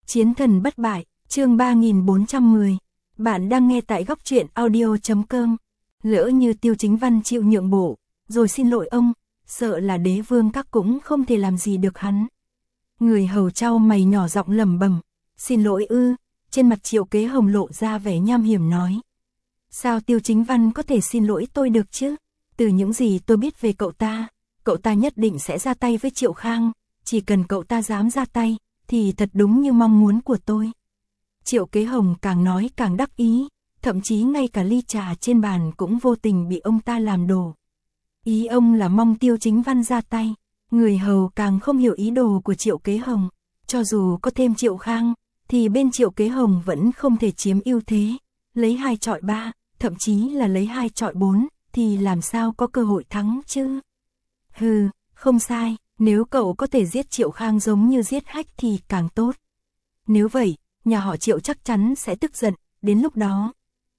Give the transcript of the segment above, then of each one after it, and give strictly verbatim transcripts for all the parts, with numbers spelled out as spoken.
Chiến thần bất bại, chương ba nghìn bốn trăm mười. Bạn đang nghe tại góc truyện audio chấm com. Lỡ như Tiêu Chính Văn chịu nhượng bộ, rồi xin lỗi ông, sợ là đế vương các cũng không thể làm gì được hắn. Người hầu trao mày nhỏ giọng lẩm bẩm, xin lỗi ư? Trên mặt Triệu Kế Hồng lộ ra vẻ nham hiểm nói. Sao Tiêu Chính Văn có thể xin lỗi tôi được chứ? Từ những gì tôi biết về cậu ta, cậu ta nhất định sẽ ra tay với Triệu Khang, chỉ cần cậu ta dám ra tay, thì thật đúng như mong muốn của tôi. Triệu Kế Hồng càng nói càng đắc ý, thậm chí ngay cả ly trà trên bàn cũng vô tình bị ông ta làm đổ. Ý ông là mong Tiêu Chính Văn ra tay, người hầu càng không hiểu ý đồ của Triệu Kế Hồng. Cho dù có thêm Triệu Khang, thì bên Triệu Kế Hồng vẫn không thể chiếm ưu thế, lấy hai chọi ba, thậm chí là lấy hai chọi bốn, thì làm sao có cơ hội thắng chứ? Hừ, không sai, nếu cậu có thể giết Triệu Khang giống như giết Hách thì càng tốt. Nếu vậy, nhà họ Triệu chắc chắn sẽ tức giận, đến lúc đó.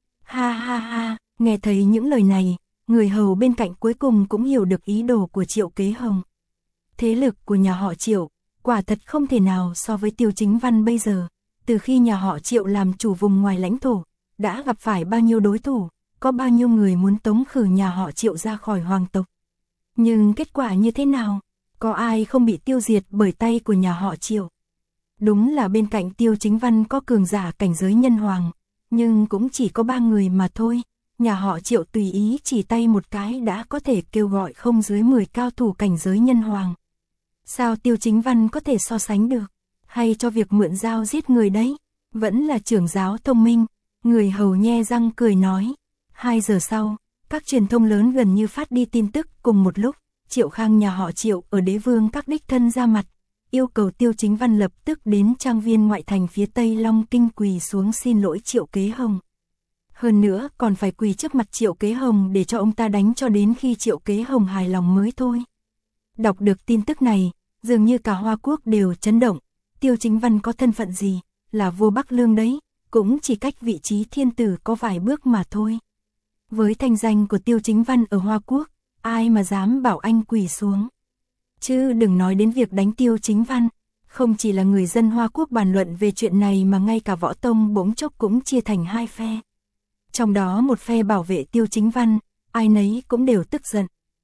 Ha ha ha, nghe thấy những lời này, người hầu bên cạnh cuối cùng cũng hiểu được ý đồ của Triệu Kế Hồng. Thế lực của nhà họ Triệu, quả thật không thể nào so với Tiêu Chính Văn bây giờ. Từ khi nhà họ Triệu làm chủ vùng ngoài lãnh thổ, đã gặp phải bao nhiêu đối thủ, có bao nhiêu người muốn tống khử nhà họ Triệu ra khỏi hoàng tộc. Nhưng kết quả như thế nào? Có ai không bị tiêu diệt bởi tay của nhà họ Triệu? Đúng là bên cạnh Tiêu Chính Văn có cường giả cảnh giới nhân hoàng, nhưng cũng chỉ có ba người mà thôi. Nhà họ Triệu tùy ý chỉ tay một cái đã có thể kêu gọi không dưới mười cao thủ cảnh giới nhân hoàng. Sao Tiêu Chính Văn có thể so sánh được? Hay cho việc mượn dao giết người đấy? Vẫn là trưởng giáo thông minh. Người hầu nhe răng cười nói. Hai giờ sau, các truyền thông lớn gần như phát đi tin tức cùng một lúc. Triệu Khang nhà họ Triệu ở đế vương các đích thân ra mặt, yêu cầu Tiêu Chính Văn lập tức đến trang viên ngoại thành phía Tây Long Kinh quỳ xuống xin lỗi Triệu Kế Hồng. Hơn nữa còn phải quỳ trước mặt Triệu Kế Hồng để cho ông ta đánh cho đến khi Triệu Kế Hồng hài lòng mới thôi. Đọc được tin tức này, dường như cả Hoa Quốc đều chấn động. Tiêu Chính Văn có thân phận gì? Là vua Bắc Lương đấy, cũng chỉ cách vị trí thiên tử có vài bước mà thôi. Với thanh danh của Tiêu Chính Văn ở Hoa Quốc, ai mà dám bảo anh quỳ xuống. Chứ đừng nói đến việc đánh Tiêu Chính Văn. Không chỉ là người dân Hoa Quốc bàn luận về chuyện này mà ngay cả võ tông bỗng chốc cũng chia thành hai phe. Trong đó một phe bảo vệ Tiêu Chính Văn, ai nấy cũng đều tức giận.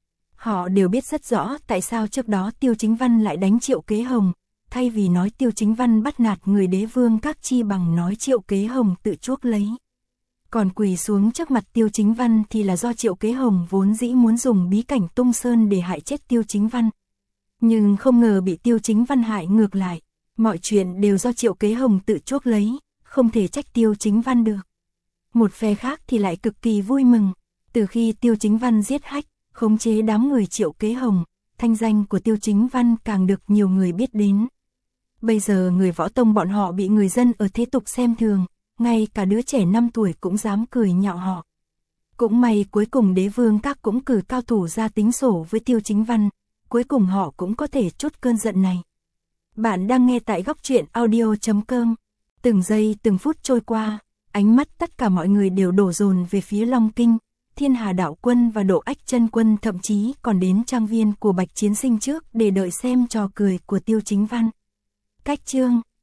Họ đều biết rất rõ tại sao trước đó Tiêu Chính Văn lại đánh Triệu Kế Hồng, thay vì nói Tiêu Chính Văn bắt nạt người đế vương các chi bằng nói Triệu Kế Hồng tự chuốc lấy. Còn quỳ xuống trước mặt Tiêu Chính Văn thì là do Triệu Kế Hồng vốn dĩ muốn dùng bí cảnh Tung Sơn để hại chết Tiêu Chính Văn. Nhưng không ngờ bị Tiêu Chính Văn hại ngược lại. Mọi chuyện đều do Triệu Kế Hồng tự chuốc lấy, không thể trách Tiêu Chính Văn được. Một phe khác thì lại cực kỳ vui mừng. Từ khi Tiêu Chính Văn giết Hách, khống chế đám người Triệu Kế Hồng, thanh danh của Tiêu Chính Văn càng được nhiều người biết đến. Bây giờ người võ tông bọn họ bị người dân ở thế tục xem thường, ngay cả đứa trẻ năm tuổi cũng dám cười nhạo họ. Cũng may cuối cùng đế vương các cũng cử cao thủ ra tính sổ với Tiêu Chính Văn, cuối cùng họ cũng có thể trút cơn giận này. Bạn đang nghe tại góc truyện audio chấm com. Từng giây từng phút trôi qua, ánh mắt tất cả mọi người đều đổ dồn về phía Long Kinh. Thiên Hà Đạo Quân và Độ Ách Chân Quân thậm chí còn đến trang viên của Bạch Chiến Sinh trước để đợi xem trò cười của Tiêu Chính Văn. Cách chương